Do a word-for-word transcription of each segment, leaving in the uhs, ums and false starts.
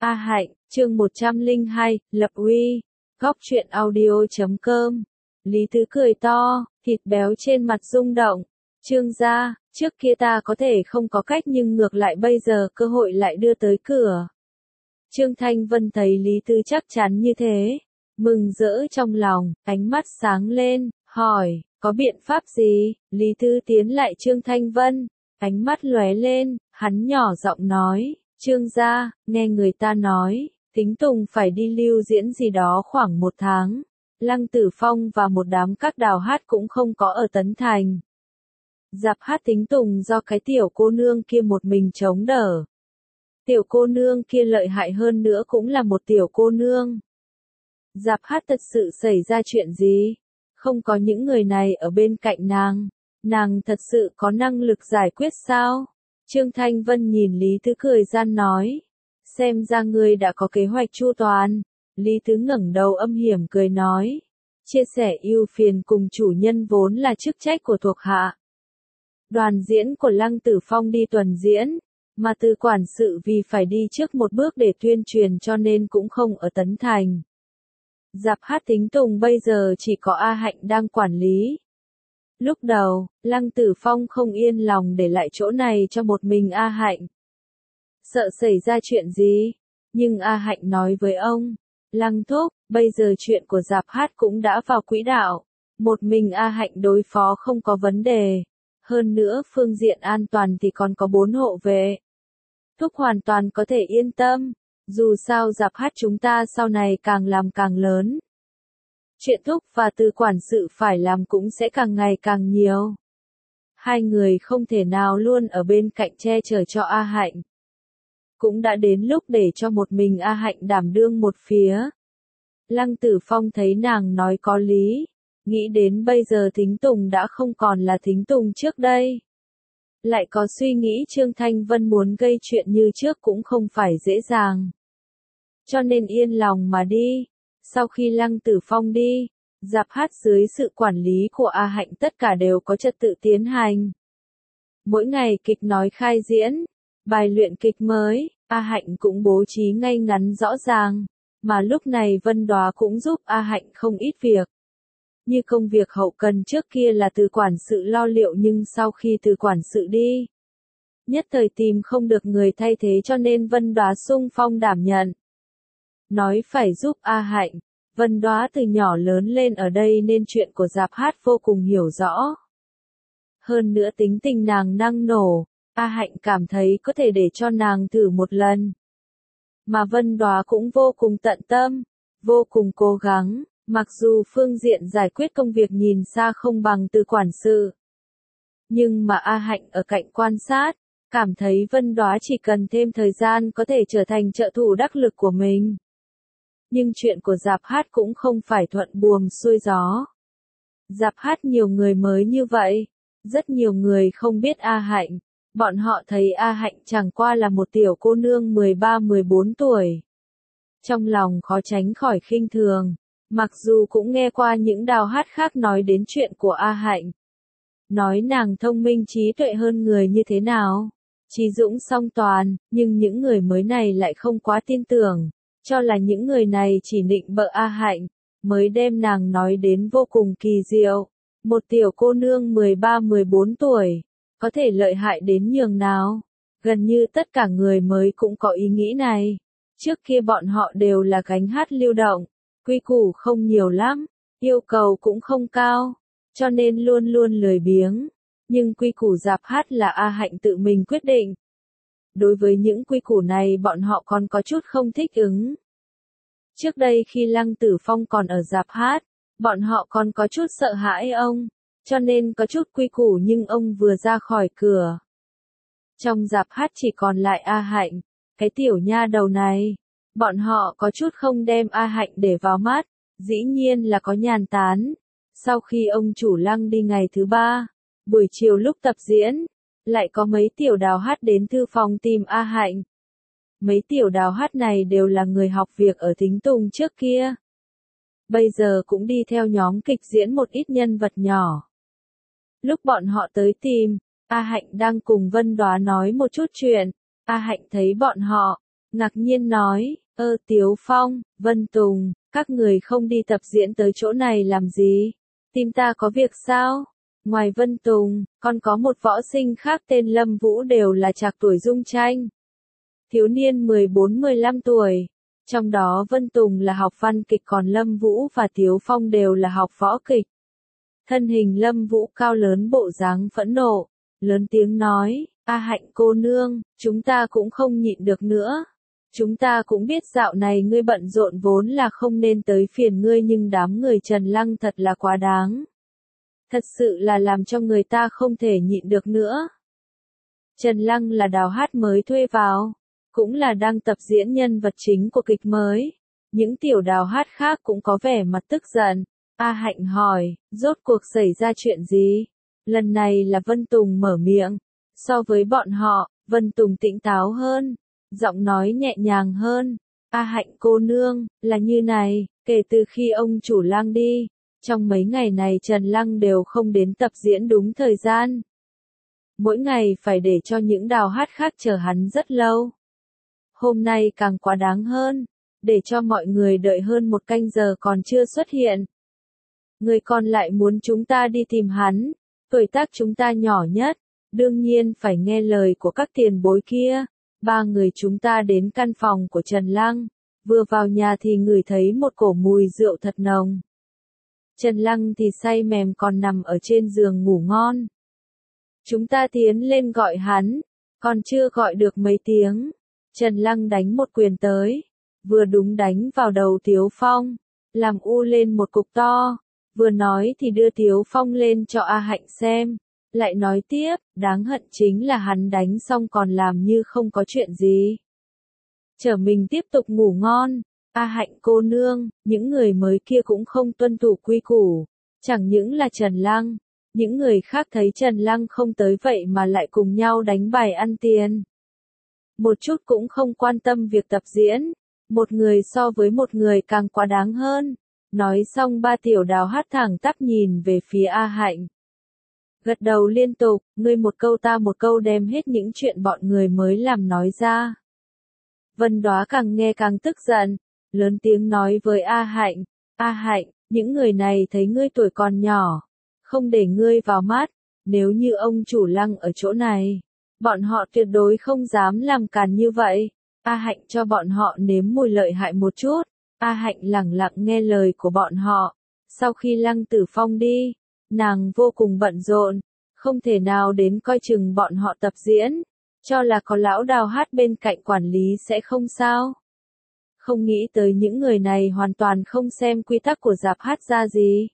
A Hạnh, chương một trăm lẻ hai, Lập Uy, Góc truyện audio chấm com. Lý Tứ cười to, thịt béo trên mặt rung động. Trương gia, trước kia ta có thể không có cách nhưng ngược lại bây giờ cơ hội lại đưa tới cửa. Trương Thanh Vân thấy Lý Tứ chắc chắn như thế, mừng rỡ trong lòng, ánh mắt sáng lên, hỏi, có biện pháp gì? Lý Tứ tiến lại Trương Thanh Vân, ánh mắt lóe lên, hắn nhỏ giọng nói, Trương gia, nghe người ta nói, Tính Tùng phải đi lưu diễn gì đó khoảng một tháng. Lăng Tử Phong và một đám các đào hát cũng không có ở Tấn Thành. Dạp hát Tính Tùng do cái tiểu cô nương kia một mình chống đỡ. Tiểu cô nương kia lợi hại hơn nữa cũng là một tiểu cô nương. Dạp hát thật sự xảy ra chuyện gì? Không có những người này ở bên cạnh nàng. Nàng thật sự có năng lực giải quyết sao? Trương Thanh Vân nhìn Lý Tứ cười gian nói. Xem ra ngươi đã có kế hoạch chu toàn. Lý Tứ ngẩng đầu âm hiểm cười nói. Chia sẻ ưu phiền cùng chủ nhân vốn là chức trách của thuộc hạ. Đoàn diễn của Lăng Tử Phong đi tuần diễn, mà Từ quản sự vì phải đi trước một bước để tuyên truyền cho nên cũng không ở Tấn Thành. Dạp hát Tính Tùng bây giờ chỉ có A Hạnh đang quản lý. Lúc đầu, Lăng Tử Phong không yên lòng để lại chỗ này cho một mình A Hạnh. Sợ xảy ra chuyện gì? Nhưng A Hạnh nói với ông, Lăng thúc, bây giờ chuyện của dạp hát cũng đã vào quỹ đạo. Một mình A Hạnh đối phó không có vấn đề. Hơn nữa phương diện an toàn thì còn có bốn hộ vệ. Thúc hoàn toàn có thể yên tâm. Dù sao dạp hát chúng ta sau này càng làm càng lớn. Chuyện Thúc và Từ quản sự phải làm cũng sẽ càng ngày càng nhiều. Hai người không thể nào luôn ở bên cạnh che chở cho A Hạnh. Cũng đã đến lúc để cho một mình A Hạnh đảm đương một phía. Lăng Tử Phong thấy nàng nói có lý. Nghĩ đến bây giờ Tính Tùng đã không còn là Tính Tùng trước đây. Lại có suy nghĩ Trương Thanh Vân muốn gây chuyện như trước cũng không phải dễ dàng. Cho nên yên lòng mà đi. Sau khi Lăng Tử Phong đi, dạp hát dưới sự quản lý của A Hạnh tất cả đều có trật tự tiến hành. Mỗi ngày kịch nói khai diễn, bài luyện kịch mới, A Hạnh cũng bố trí ngay ngắn rõ ràng. Mà lúc này Vân Đóa cũng giúp A Hạnh không ít việc. Như công việc hậu cần trước kia là Từ quản sự lo liệu nhưng sau khi Từ quản sự đi, nhất thời tìm không được người thay thế cho nên Vân Đóa xung phong đảm nhận. Nói phải giúp A Hạnh, Vân Đóa từ nhỏ lớn lên ở đây nên chuyện của dạp hát vô cùng hiểu rõ. Hơn nữa tính tình nàng năng nổ, A Hạnh cảm thấy có thể để cho nàng thử một lần. Mà Vân Đóa cũng vô cùng tận tâm, vô cùng cố gắng. Mặc dù phương diện giải quyết công việc nhìn xa không bằng Từ quản sự. Nhưng mà A Hạnh ở cạnh quan sát, cảm thấy Vân Đóa chỉ cần thêm thời gian có thể trở thành trợ thủ đắc lực của mình. Nhưng chuyện của dạp hát cũng không phải thuận buồm xuôi gió. Dạp hát nhiều người mới như vậy, rất nhiều người không biết A Hạnh. Bọn họ thấy A Hạnh chẳng qua là một tiểu cô nương mười ba mười bốn tuổi. Trong lòng khó tránh khỏi khinh thường. Mặc dù cũng nghe qua những đào hát khác nói đến chuyện của A Hạnh. Nói nàng thông minh trí tuệ hơn người như thế nào. Trí dũng song toàn, nhưng những người mới này lại không quá tin tưởng. Cho là những người này chỉ nịnh bợ A Hạnh. Mới đem nàng nói đến vô cùng kỳ diệu. Một tiểu cô nương mười ba mười bốn tuổi. Có thể lợi hại đến nhường nào. Gần như tất cả người mới cũng có ý nghĩ này. Trước kia bọn họ đều là gánh hát lưu động. Quy củ không nhiều lắm, yêu cầu cũng không cao, cho nên luôn luôn lười biếng. Nhưng quy củ dạp hát là A Hạnh tự mình quyết định. Đối với những quy củ này bọn họ còn có chút không thích ứng. Trước đây khi Lăng Tử Phong còn ở dạp hát, bọn họ còn có chút sợ hãi ông, cho nên có chút quy củ nhưng ông vừa ra khỏi cửa. Trong dạp hát chỉ còn lại A Hạnh, cái tiểu nha đầu này. Bọn họ có chút không đem A Hạnh để vào mắt, dĩ nhiên là có nhàn tán. Sau khi ông chủ Lăng đi ngày thứ ba, buổi chiều lúc tập diễn, lại có mấy tiểu đào hát đến thư phòng tìm A Hạnh. Mấy tiểu đào hát này đều là người học việc ở Tính Tùng trước kia. Bây giờ cũng đi theo nhóm kịch diễn một ít nhân vật nhỏ. Lúc bọn họ tới tìm, A Hạnh đang cùng Vân Đóa nói một chút chuyện. A Hạnh thấy bọn họ, ngạc nhiên nói, ơ Tiếu Phong, Vân Tùng, các người không đi tập diễn tới chỗ này làm gì? Tìm ta có việc sao? Ngoài Vân Tùng, còn có một võ sinh khác tên Lâm Vũ đều là trạc tuổi Dung Tranh. Thiếu niên mười bốn mười lăm tuổi. Trong đó Vân Tùng là học văn kịch còn Lâm Vũ và Tiếu Phong đều là học võ kịch. Thân hình Lâm Vũ cao lớn bộ dáng phẫn nộ, lớn tiếng nói, A Hạnh cô nương, chúng ta cũng không nhịn được nữa. Chúng ta cũng biết dạo này ngươi bận rộn vốn là không nên tới phiền ngươi nhưng đám người Trần Lăng thật là quá đáng. Thật sự là làm cho người ta không thể nhịn được nữa. Trần Lăng là đào hát mới thuê vào, cũng là đang tập diễn nhân vật chính của kịch mới. Những tiểu đào hát khác cũng có vẻ mặt tức giận. A Hạnh hỏi, rốt cuộc xảy ra chuyện gì? Lần này là Vân Tùng mở miệng. So với bọn họ, Vân Tùng tỉnh táo hơn, giọng nói nhẹ nhàng hơn. A Hạnh cô nương, là như này, kể từ khi ông chủ Lăng đi, trong mấy ngày này Trần Lăng đều không đến tập diễn đúng thời gian. Mỗi ngày phải để cho những đào hát khác chờ hắn rất lâu. Hôm nay càng quá đáng hơn, để cho mọi người đợi hơn một canh giờ còn chưa xuất hiện. Người còn lại muốn chúng ta đi tìm hắn, tuổi tác chúng ta nhỏ nhất, đương nhiên phải nghe lời của các tiền bối kia. Ba người chúng ta đến căn phòng của Trần Lăng, vừa vào nhà thì ngửi thấy một cổ mùi rượu thật nồng. Trần Lăng thì say mềm còn nằm ở trên giường ngủ ngon. Chúng ta tiến lên gọi hắn, còn chưa gọi được mấy tiếng. Trần Lăng đánh một quyền tới, vừa đúng đánh vào đầu Tiếu Phong, làm u lên một cục to, vừa nói thì đưa Tiếu Phong lên cho A Hạnh xem, lại nói tiếp, đáng hận chính là hắn đánh xong còn làm như không có chuyện gì. Chở mình tiếp tục ngủ ngon, A Hạnh cô nương, những người mới kia cũng không tuân thủ quy củ, chẳng những là Trần Lăng, những người khác thấy Trần Lăng không tới vậy mà lại cùng nhau đánh bài ăn tiền. Một chút cũng không quan tâm việc tập diễn, một người so với một người càng quá đáng hơn. Nói xong ba tiểu đào hát thẳng tắp nhìn về phía A Hạnh. Gật đầu liên tục, ngươi một câu ta một câu đem hết những chuyện bọn người mới làm nói ra. Vân Đóa càng nghe càng tức giận, lớn tiếng nói với A Hạnh, A Hạnh, những người này thấy ngươi tuổi còn nhỏ, không để ngươi vào mắt, nếu như ông chủ Lăng ở chỗ này, bọn họ tuyệt đối không dám làm càn như vậy. A Hạnh cho bọn họ nếm mùi lợi hại một chút. A Hạnh lẳng lặng nghe lời của bọn họ. Sau khi Lăng Tử Phong đi, nàng vô cùng bận rộn, không thể nào đến coi chừng bọn họ tập diễn, cho là có lão đào hát bên cạnh quản lý sẽ không sao. Không nghĩ tới những người này hoàn toàn không xem quy tắc của rạp hát ra gì.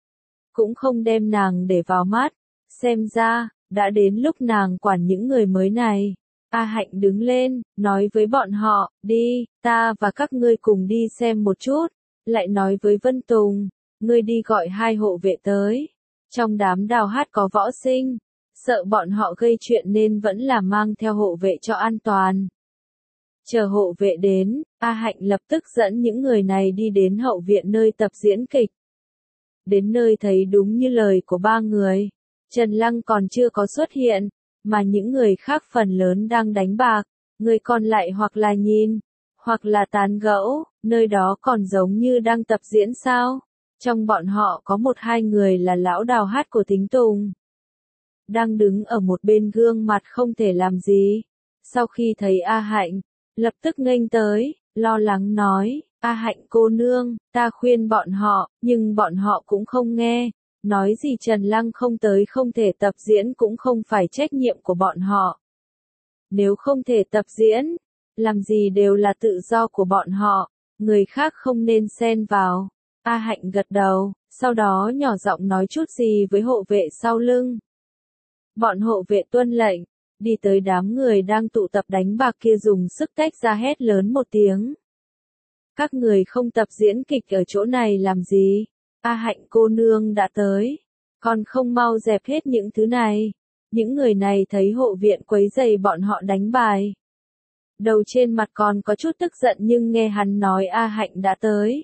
Cũng không đem nàng để vào mắt, xem ra, đã đến lúc nàng quản những người mới này. A Hạnh đứng lên, nói với bọn họ, đi, ta và các ngươi cùng đi xem một chút, lại nói với Vân Tùng, ngươi đi gọi hai hộ vệ tới. Trong đám đào hát có võ sinh, sợ bọn họ gây chuyện nên vẫn là mang theo hộ vệ cho an toàn. Chờ hộ vệ đến, A Hạnh lập tức dẫn những người này đi đến hậu viện nơi tập diễn kịch. Đến nơi thấy đúng như lời của ba người, Trần Lăng còn chưa có xuất hiện, mà những người khác phần lớn đang đánh bạc, người còn lại hoặc là nhìn, hoặc là tán gẫu, nơi đó còn giống như đang tập diễn sao. Trong bọn họ có một hai người là lão đào hát của Thính Tùng. Đang đứng ở một bên gương mặt không thể làm gì. Sau khi thấy A Hạnh, lập tức nghênh tới, lo lắng nói, A Hạnh cô nương, ta khuyên bọn họ, nhưng bọn họ cũng không nghe. Nói gì Trần Lăng không tới không thể tập diễn cũng không phải trách nhiệm của bọn họ. Nếu không thể tập diễn, làm gì đều là tự do của bọn họ, người khác không nên xen vào. A Hạnh gật đầu, sau đó nhỏ giọng nói chút gì với hộ vệ sau lưng. Bọn hộ vệ tuân lệnh, đi tới đám người đang tụ tập đánh bạc kia dùng sức tách ra hét lớn một tiếng. Các người không tập diễn kịch ở chỗ này làm gì? A Hạnh cô nương đã tới, còn không mau dẹp hết những thứ này. Những người này thấy hộ viện quấy rầy bọn họ đánh bài. Đầu trên mặt còn có chút tức giận nhưng nghe hắn nói A Hạnh đã tới.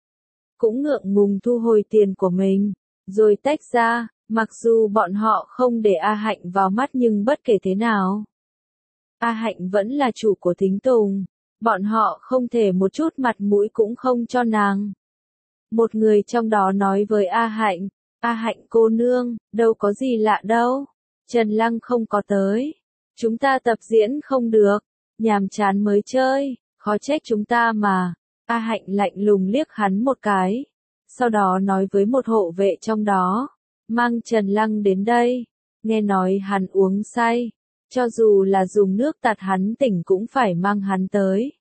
Cũng ngượng ngùng thu hồi tiền của mình, rồi tách ra, mặc dù bọn họ không để A Hạnh vào mắt nhưng bất kể thế nào. A Hạnh vẫn là chủ của Thính Tùng, Bọn họ không thể một chút mặt mũi cũng không cho nàng. Một người trong đó nói với A Hạnh, A Hạnh cô nương, đâu có gì lạ đâu. Trần Lăng không có tới. Chúng ta tập diễn không được. Nhàm chán mới chơi, khó trách chúng ta mà. A Hạnh lạnh lùng liếc hắn một cái. Sau đó nói với một hộ vệ trong đó. Mang Trần Lăng đến đây. Nghe nói hắn uống say. Cho dù là dùng nước tạt hắn tỉnh cũng phải mang hắn tới.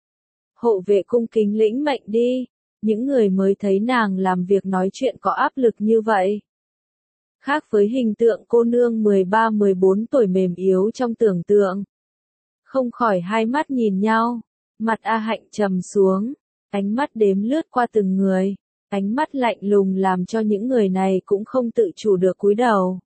Hộ vệ cung kính lĩnh mệnh đi. Những người mới thấy nàng làm việc nói chuyện có áp lực như vậy. Khác với hình tượng cô nương mười ba mười bốn tuổi mềm yếu trong tưởng tượng. Không khỏi hai mắt nhìn nhau. Mặt A Hạnh trầm xuống. Ánh mắt đếm lướt qua từng người. Ánh mắt lạnh lùng làm cho những người này cũng không tự chủ được cúi đầu.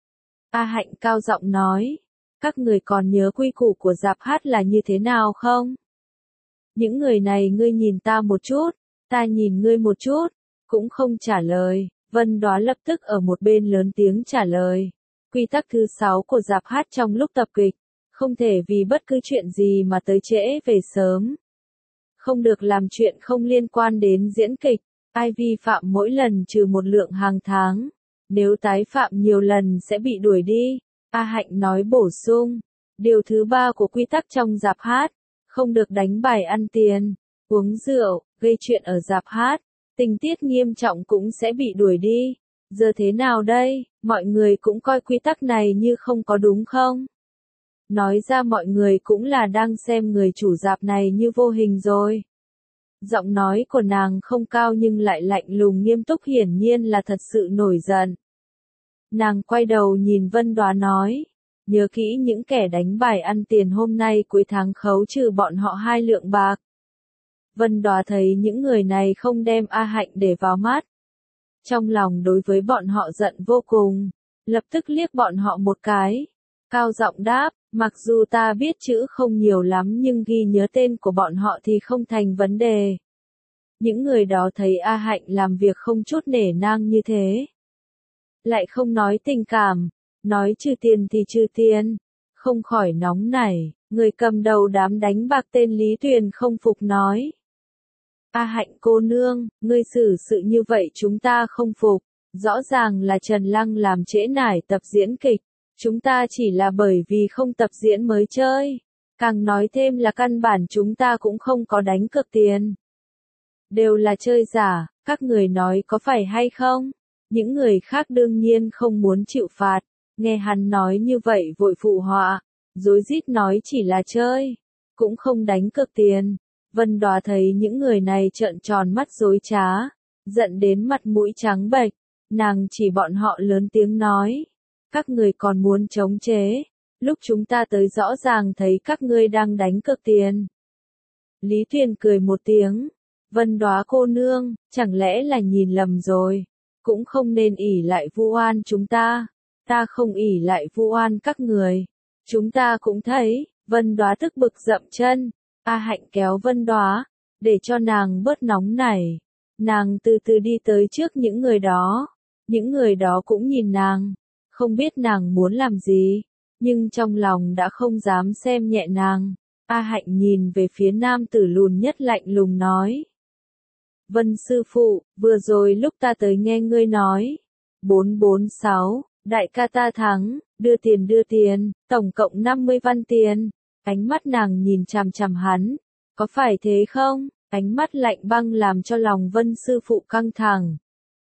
A Hạnh cao giọng nói. Các người còn nhớ quy củ của dạp hát là như thế nào không? Những người này ngươi nhìn ta một chút, ta nhìn ngươi một chút, cũng không trả lời. Vân Đoá lập tức ở một bên lớn tiếng trả lời. Quy tắc thứ sáu của dạp hát trong lúc tập kịch, không thể vì bất cứ chuyện gì mà tới trễ về sớm. Không được làm chuyện không liên quan đến diễn kịch, ai vi phạm mỗi lần trừ một lượng hàng tháng. Nếu tái phạm nhiều lần sẽ bị đuổi đi. A Hạnh nói bổ sung. Điều thứ ba của quy tắc trong dạp hát, không được đánh bài ăn tiền, uống rượu, gây chuyện ở dạp hát. Tình tiết nghiêm trọng cũng sẽ bị đuổi đi. Giờ thế nào đây, mọi người cũng coi quy tắc này như không có đúng không? Nói ra mọi người cũng là đang xem người chủ dạp này như vô hình rồi. Giọng nói của nàng không cao nhưng lại lạnh lùng nghiêm túc, hiển nhiên là thật sự nổi giận. Nàng quay đầu nhìn Vân Đoá nói, nhớ kỹ những kẻ đánh bài ăn tiền hôm nay cuối tháng khấu trừ bọn họ hai lượng bạc. Vân Đoá thấy những người này không đem A Hạnh để vào mắt. Trong lòng đối với bọn họ giận vô cùng, lập tức liếc bọn họ một cái. Cao giọng đáp, mặc dù ta biết chữ không nhiều lắm nhưng ghi nhớ tên của bọn họ thì không thành vấn đề. Những người đó thấy A Hạnh làm việc không chút nể nang như thế. Lại không nói tình cảm, nói trừ tiền thì trừ tiền. Không khỏi nóng nảy, người cầm đầu đám đánh bạc tên Lý Tuyền không phục nói. A Hạnh cô nương, ngươi xử sự như vậy chúng ta không phục. Rõ ràng là Trần Lăng làm trễ nải tập diễn kịch. Chúng ta chỉ là bởi vì không tập diễn mới chơi. Càng nói thêm là căn bản chúng ta cũng không có đánh cược tiền. Đều là chơi giả, các người nói có phải hay không? Những người khác đương nhiên không muốn chịu phạt. Nghe hắn nói như vậy vội phụ họa. Rối rít nói chỉ là chơi. Cũng không đánh cược tiền. Vân Đoá thấy những người này trợn tròn mắt dối trá. Giận đến mặt mũi trắng bệch. Nàng chỉ bọn họ lớn tiếng nói. Các người còn muốn chống chế. Lúc chúng ta tới rõ ràng thấy các ngươi đang đánh cược tiền. Lý Tuyền cười một tiếng. Vân Đoá cô nương, chẳng lẽ là nhìn lầm rồi. Cũng không nên ỷ lại vu oan chúng ta. Ta không ỷ lại vu oan các người. Chúng ta cũng thấy. Vân Đoá tức bực dậm chân. A Hạnh kéo Vân Đoá, để cho nàng bớt nóng nảy. Nàng từ từ đi tới trước những người đó. Những người đó cũng nhìn nàng. Không biết nàng muốn làm gì. Nhưng trong lòng đã không dám xem nhẹ nàng. A Hạnh nhìn về phía nam tử lùn nhất lạnh lùng nói. Vân sư phụ, vừa rồi lúc ta tới nghe ngươi nói. bốn bốn sáu, đại ca ta thắng, đưa tiền đưa tiền, tổng cộng năm mươi văn tiền. Ánh mắt nàng nhìn chằm chằm hắn. Có phải thế không? Ánh mắt lạnh băng làm cho lòng Vân sư phụ căng thẳng.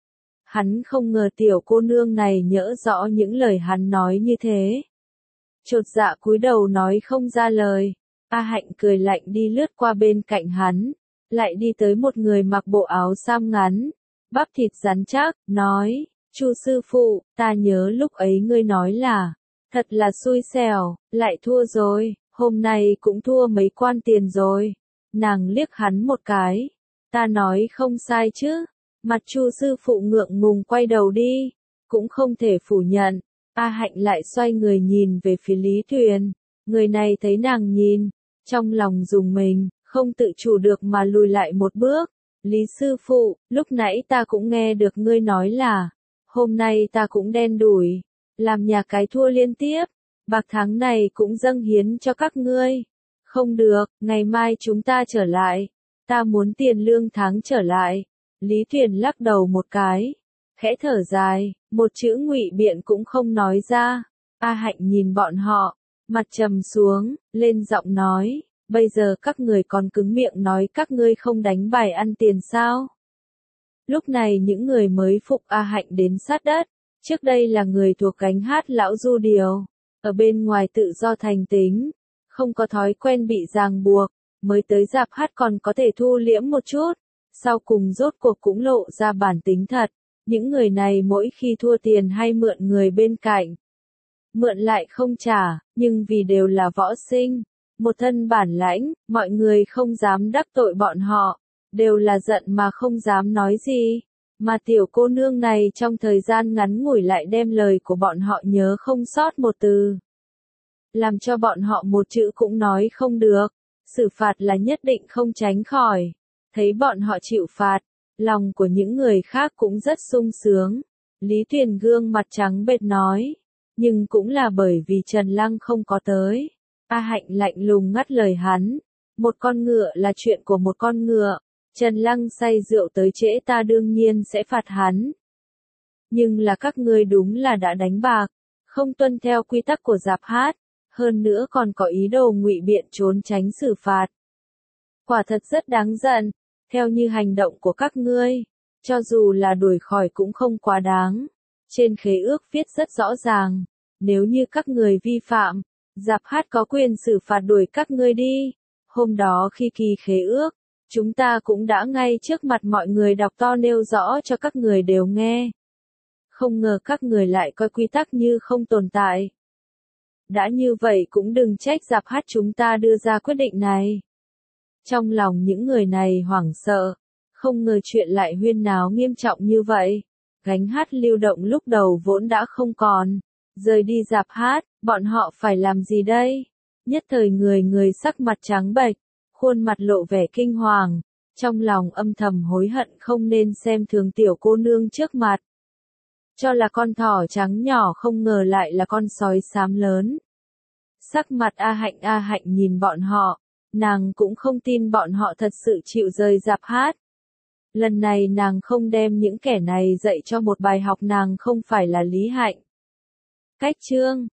Hắn không ngờ tiểu cô nương này nhớ rõ những lời hắn nói như thế. Chột dạ cúi đầu nói không ra lời. A Hạnh cười lạnh đi lướt qua bên cạnh hắn. Lại đi tới một người mặc bộ áo sam ngắn. Bắp thịt rắn chắc, nói. Chu sư phụ, ta nhớ lúc ấy ngươi nói là. Thật là xui xẻo, lại thua rồi. Hôm nay cũng thua mấy quan tiền rồi. Nàng liếc hắn một cái. Ta nói không sai chứ. Mặt Chu sư phụ ngượng ngùng quay đầu đi. Cũng không thể phủ nhận. A Hạnh lại xoay người nhìn về phía Lý Tuyền. Người này thấy nàng nhìn. Trong lòng rùng mình, không tự chủ được mà lùi lại một bước. Lý sư phụ, lúc nãy ta cũng nghe được ngươi nói là. Hôm nay ta cũng đen đủi. Làm nhà cái thua liên tiếp. Bạc tháng này cũng dâng hiến cho các ngươi. Không được, ngày mai chúng ta trở lại. Ta muốn tiền lương tháng trở lại. Lý Tuyền lắc đầu một cái. Khẽ thở dài, một chữ ngụy biện cũng không nói ra. A Hạnh nhìn bọn họ, mặt trầm xuống, lên giọng nói, bây giờ các người còn cứng miệng nói các ngươi không đánh bài ăn tiền sao? Lúc này những người mới phục A Hạnh đến sát đất, trước đây là người thuộc gánh hát lão Du Điều, ở bên ngoài tự do thành tính, không có thói quen bị ràng buộc, mới tới rạp hát còn có thể thu liễm một chút, sau cùng rốt cuộc cũng lộ ra bản tính thật. Những người này mỗi khi thua tiền hay mượn người bên cạnh, mượn lại không trả, nhưng vì đều là võ sinh, một thân bản lãnh, mọi người không dám đắc tội bọn họ, đều là giận mà không dám nói gì. Mà tiểu cô nương này trong thời gian ngắn ngủi lại đem lời của bọn họ nhớ không sót một từ. Làm cho bọn họ một chữ cũng nói không được, xử phạt là nhất định không tránh khỏi. Thấy bọn họ chịu phạt, lòng của những người khác cũng rất sung sướng. Lý Tuyền gương mặt trắng bệch nói, nhưng cũng là bởi vì Trần Lăng không có tới. A Hạnh lạnh lùng ngắt lời hắn, một con ngựa là chuyện của một con ngựa, Trần Lăng say rượu tới trễ ta đương nhiên sẽ phạt hắn. Nhưng là các ngươi đúng là đã đánh bạc, không tuân theo quy tắc của rạp hát, hơn nữa còn có ý đồ ngụy biện trốn tránh xử phạt. Quả thật rất đáng giận, theo như hành động của các ngươi, cho dù là đuổi khỏi cũng không quá đáng. Trên khế ước viết rất rõ ràng, nếu như các người vi phạm, rạp hát có quyền xử phạt đuổi các ngươi đi. Hôm đó khi ký khế ước, chúng ta cũng đã ngay trước mặt mọi người đọc to nêu rõ cho các người đều nghe. Không ngờ các người lại coi quy tắc như không tồn tại. Đã như vậy cũng đừng trách rạp hát chúng ta đưa ra quyết định này. Trong lòng những người này hoảng sợ, không ngờ chuyện lại huyên náo nghiêm trọng như vậy. Gánh hát lưu động lúc đầu vốn đã không còn, rời đi rạp hát, bọn họ phải làm gì đây? Nhất thời người người sắc mặt trắng bệch, khuôn mặt lộ vẻ kinh hoàng, trong lòng âm thầm hối hận không nên xem thường tiểu cô nương trước mặt. Cho là con thỏ trắng nhỏ không ngờ lại là con sói xám lớn. Sắc mặt A Hạnh A Hạnh nhìn bọn họ, nàng cũng không tin bọn họ thật sự chịu rời rạp hát. Lần này nàng không đem những kẻ này dạy cho một bài học nàng không phải là Lý Hạnh. Cách chương